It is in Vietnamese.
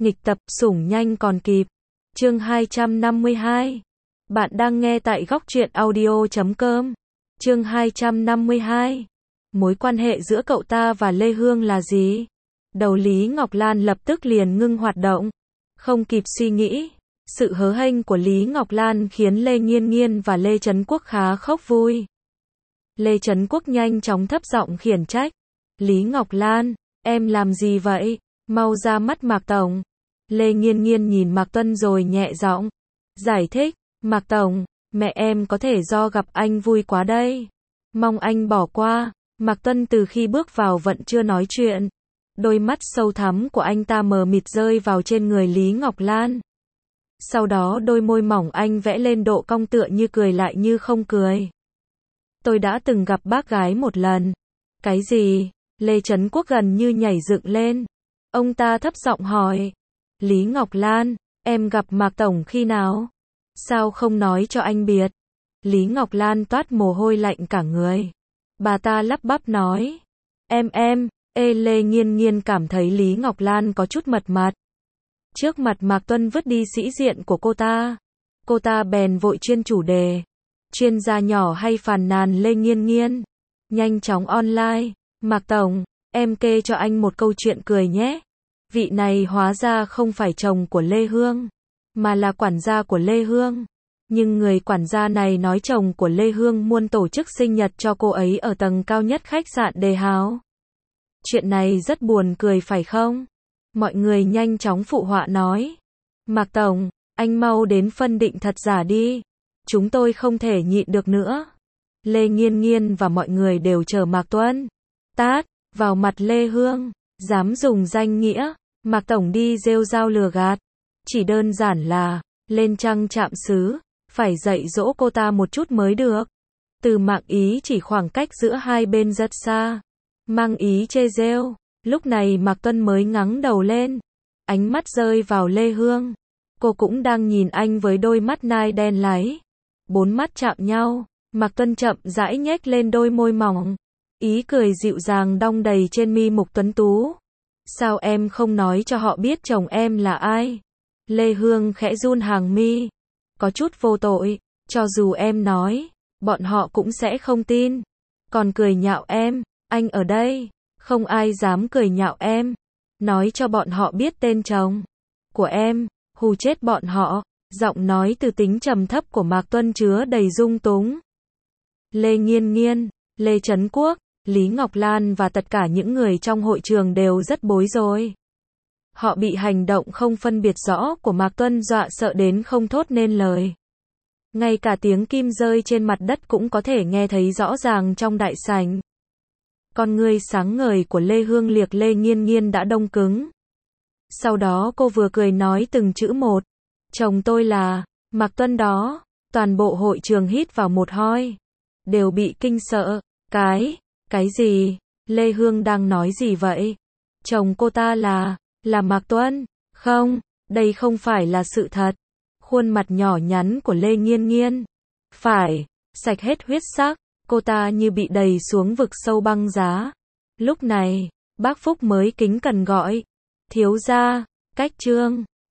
Nghịch tập, sủng nhanh còn kịp. Chương 252. Bạn đang nghe tại góc truyện audio.com. Chương 252. Mối quan hệ giữa cậu ta và Lê Hương là gì? Đầu Lý Ngọc Lan lập tức liền ngưng hoạt động. Không kịp suy nghĩ, sự hớ hênh của Lý Ngọc Lan khiến Lê Nghiên Nghiên và Lê Trấn Quốc khá khóc vui. Lê Trấn Quốc nhanh chóng thấp giọng khiển trách. Lý Ngọc Lan, em làm gì vậy? Mau ra mắt Mạc Tổng. Lê Nghiên Nghiên nhìn Mạc Tuân rồi nhẹ giọng giải thích. Mạc Tổng, mẹ em có thể do gặp anh vui quá đây. Mong anh bỏ qua. Mạc Tuân từ khi bước vào vẫn chưa nói chuyện. Đôi mắt sâu thẳm của anh ta mờ mịt rơi vào trên người Lý Ngọc Lan. Sau đó đôi môi mỏng anh vẽ lên độ cong tựa như cười lại như không cười. Tôi đã từng gặp bác gái một lần. Cái gì? Lê Trấn Quốc gần như nhảy dựng lên. Ông ta thấp giọng hỏi. Lý Ngọc Lan, em gặp Mạc Tổng khi nào? Sao không nói cho anh biết? Lý Ngọc Lan toát mồ hôi lạnh cả người. Bà ta lắp bắp nói. Lê Nghiên Nghiên cảm thấy Lý Ngọc Lan có chút mật mặt. Trước mặt Mạc Tuân vứt đi sĩ diện của cô ta. Cô ta bèn vội chuyên chủ đề. Chuyên gia nhỏ hay phàn nàn Lê Nghiên Nghiên. Nhanh chóng online. Mạc Tổng, em kể cho anh một câu chuyện cười nhé. Vị này hóa ra không phải chồng của Lê Hương, mà là quản gia của Lê Hương. Nhưng người quản gia này nói chồng của Lê Hương muốn tổ chức sinh nhật cho cô ấy ở tầng cao nhất khách sạn Đề Hào. Chuyện này rất buồn cười phải không? Mọi người nhanh chóng phụ họa nói. Mạc Tổng, anh mau đến phân định thật giả đi. Chúng tôi không thể nhịn được nữa. Lê Nghiên Nghiên và mọi người đều chờ Mạc Tuân tát vào mặt Lê Hương. Dám dùng danh nghĩa Mạc Tổng đi rêu rao lừa gạt. Chỉ đơn giản là lên trăng chạm xứ, phải dạy dỗ cô ta một chút mới được. Từ Mạc ý chỉ khoảng cách giữa hai bên rất xa. Mang ý chê rêu. Lúc này Mạc Tuân mới ngẩng đầu lên. Ánh mắt rơi vào Lê Hương. Cô cũng đang nhìn anh với đôi mắt nai đen láy. Bốn mắt chạm nhau. Mạc Tuân chậm rãi nhếch lên đôi môi mỏng. Ý cười dịu dàng đong đầy trên mi mục tuấn tú. Sao em không nói cho họ biết chồng em là ai? Lê Hương khẽ run hàng mi. Có chút vô tội. Cho dù em nói, bọn họ cũng sẽ không tin. Còn cười nhạo em. Anh ở đây. Không ai dám cười nhạo em. Nói cho bọn họ biết tên chồng của em. Hù chết bọn họ. Giọng nói từ tính trầm thấp của Mạc Tuân chứa đầy dung túng. Lê Nghiên Nghiên, Lê Trấn Quốc, Lý Ngọc Lan và tất cả những người trong hội trường đều rất bối rối. Họ bị hành động không phân biệt rõ của Mạc Tuân dọa sợ đến không thốt nên lời. Ngay cả tiếng kim rơi trên mặt đất cũng có thể nghe thấy rõ ràng trong đại sảnh. Con ngươi sáng ngời của Lê Hương liếc Lê Nghiên Nghiên đã đông cứng. Sau đó cô vừa cười nói từng chữ một. Chồng tôi là Mạc Tuân đó. Toàn bộ hội trường hít vào một hơi. Đều bị kinh sợ. Cái gì? Lê Hương đang nói gì vậy? Chồng cô ta là Mạc Tuân. Không, đây không phải là sự thật. Khuôn mặt nhỏ nhắn của Lê Nghiên Nghiên phải sạch hết huyết sắc. Cô ta như bị đẩy xuống vực sâu băng giá. Lúc này, bác Phúc mới kính cẩn gọi. Thiếu gia, cách trương.